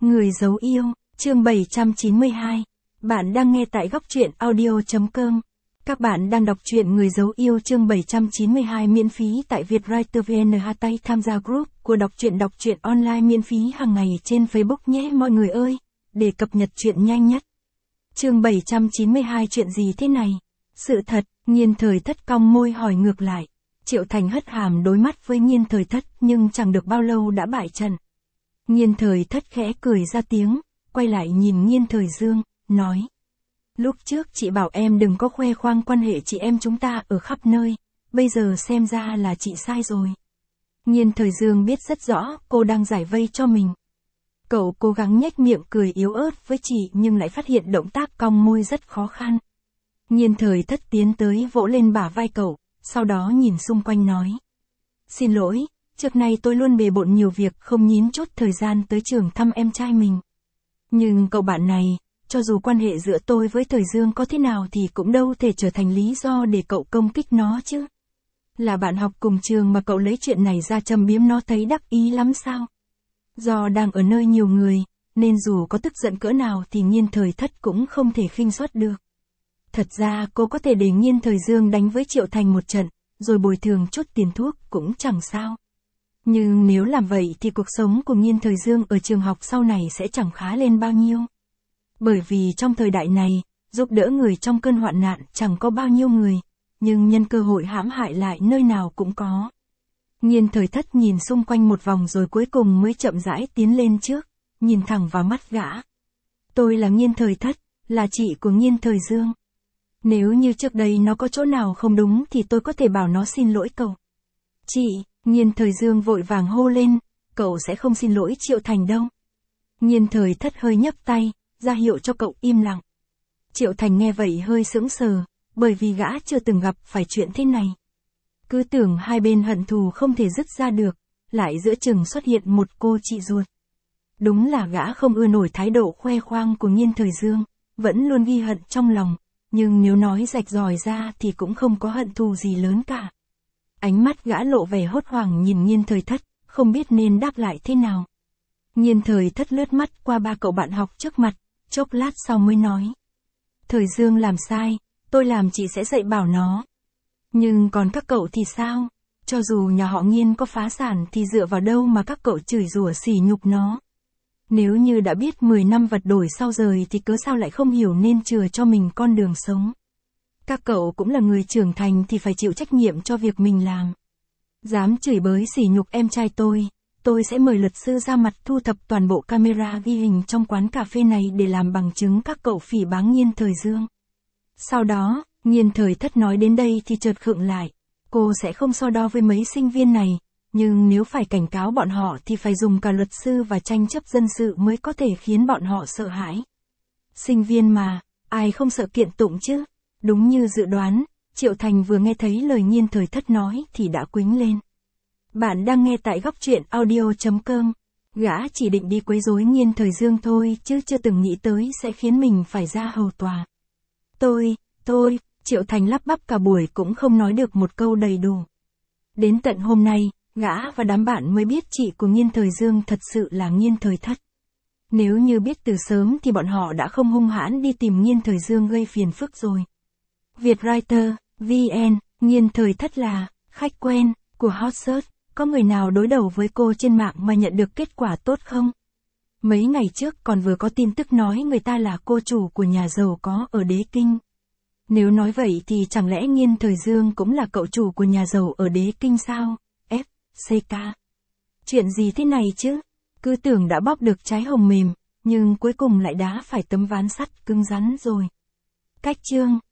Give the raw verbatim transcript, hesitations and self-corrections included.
Người giấu yêu, chương bảy trăm chín mươi hai. Bạn đang nghe tại góc truyện audio chấm com. Các bạn đang đọc truyện Người giấu yêu chương bảy trăm chín mươi hai miễn phí tại Vietwriter vê en. Hashtag tham gia group của đọc truyện đọc truyện online miễn phí hàng ngày trên Facebook nhé mọi người ơi, để cập nhật truyện nhanh nhất. Chương bảy trăm chín mươi hai chuyện gì thế này? Sự thật, Nhiên Thời Thất cong môi hỏi ngược lại. Triệu Thành hất hàm đối mắt với Nhiên Thời Thất nhưng chẳng được bao lâu đã bại trận. Nhiên Thời Thất khẽ cười ra tiếng, quay lại nhìn Nhiên Thời Dương, nói. Lúc trước chị bảo em đừng có khoe khoang quan hệ chị em chúng ta ở khắp nơi, bây giờ xem ra là chị sai rồi. Nhiên Thời Dương biết rất rõ cô đang giải vây cho mình. Cậu cố gắng nhếch miệng cười yếu ớt với chị nhưng lại phát hiện động tác cong môi rất khó khăn. Nhiên Thời Thất tiến tới vỗ lên bả vai cậu, sau đó nhìn xung quanh nói. Xin lỗi, trước nay tôi luôn bề bộn nhiều việc không nhín chút thời gian tới trường thăm em trai mình. Nhưng cậu bạn này, cho dù quan hệ giữa tôi với Thời Dương có thế nào thì cũng đâu thể trở thành lý do để cậu công kích nó chứ. Là bạn học cùng trường mà cậu lấy chuyện này ra châm biếm nó thấy đắc ý lắm sao? Do đang ở nơi nhiều người, nên dù có tức giận cỡ nào thì Nhiên Thời Thất cũng không thể khinh suất được. Thật ra cô có thể để Nhiên Thời Dương đánh với Triệu Thành một trận, rồi bồi thường chút tiền thuốc cũng chẳng sao. Nhưng nếu làm vậy thì cuộc sống của Nhiên Thời Dương ở trường học sau này sẽ chẳng khá lên bao nhiêu. Bởi vì trong thời đại này, giúp đỡ người trong cơn hoạn nạn chẳng có bao nhiêu người, nhưng nhân cơ hội hãm hại lại nơi nào cũng có. Nhiên Thời Thất nhìn xung quanh một vòng rồi cuối cùng mới chậm rãi tiến lên trước, nhìn thẳng vào mắt gã. Tôi là Nhiên Thời Thất, là chị của Nhiên Thời Dương. Nếu như trước đây nó có chỗ nào không đúng thì tôi có thể bảo nó xin lỗi cậu. Chị, Nhiên Thời Dương vội vàng hô lên, cậu sẽ không xin lỗi Triệu Thành đâu. Nhiên Thời Thất hơi nhấc tay, ra hiệu cho cậu im lặng. Triệu Thành nghe vậy hơi sững sờ, bởi vì gã chưa từng gặp phải chuyện thế này. Cứ tưởng hai bên hận thù không thể dứt ra được, lại giữa chừng xuất hiện một cô chị ruột. Đúng là gã không ưa nổi thái độ khoe khoang của Nhiên Thời Dương, vẫn luôn ghi hận trong lòng, nhưng nếu nói rạch ròi ra thì cũng không có hận thù gì lớn cả. Ánh mắt gã lộ vẻ hốt hoảng nhìn Nhiên Thời Thất, không biết nên đáp lại thế nào. Nhiên Thời Thất lướt mắt qua ba cậu bạn học trước mặt, chốc lát sau mới nói. Thời Dương làm sai, tôi làm chị sẽ dạy bảo nó. Nhưng còn các cậu thì sao? Cho dù nhà họ Nhiên có phá sản thì dựa vào đâu mà các cậu chửi rủa sỉ nhục nó? Nếu như đã biết mười năm vật đổi sau rời thì cớ sao lại không hiểu nên chừa cho mình con đường sống? Các cậu cũng là người trưởng thành thì phải chịu trách nhiệm cho việc mình làm. Dám chửi bới sỉ nhục em trai tôi, tôi sẽ mời luật sư ra mặt thu thập toàn bộ camera ghi hình trong quán cà phê này để làm bằng chứng các cậu phỉ báng Nhiên Thời Dương. Sau đó, Nhiên Thời Thất nói đến đây thì chợt khựng lại. Cô sẽ không so đo với mấy sinh viên này, nhưng nếu phải cảnh cáo bọn họ thì phải dùng cả luật sư và tranh chấp dân sự mới có thể khiến bọn họ sợ hãi. Sinh viên mà, ai không sợ kiện tụng chứ? Đúng như dự đoán, Triệu Thành vừa nghe thấy lời Nhiên Thời Thất nói thì đã quĩnh lên. Bạn đang nghe tại góc truyện audio chấm com. Gã chỉ định đi quấy rối Nhiên Thời Dương thôi chứ chưa từng nghĩ tới sẽ khiến mình phải ra hầu tòa. Tôi, tôi, Triệu Thành lắp bắp cả buổi cũng không nói được một câu đầy đủ. Đến tận hôm nay, gã và đám bạn mới biết chị của Nhiên Thời Dương thật sự là Nhiên Thời Thất. Nếu như biết từ sớm thì bọn họ đã không hung hãn đi tìm Nhiên Thời Dương gây phiền phức rồi. Vietwriter, vê en, Nhiên Thời Thất là khách quen của Hot Search, có người nào đối đầu với cô trên mạng mà nhận được kết quả tốt không? Mấy ngày trước còn vừa có tin tức nói người ta là cô chủ của nhà giàu có ở Đế Kinh. Nếu nói vậy thì chẳng lẽ Nhiên Thời Dương cũng là cậu chủ của nhà giàu ở Đế Kinh sao? F, C K. Chuyện gì thế này chứ? Cứ tưởng đã bóp được trái hồng mềm, nhưng cuối cùng lại đá phải tấm ván sắt cứng rắn rồi. Cách chương.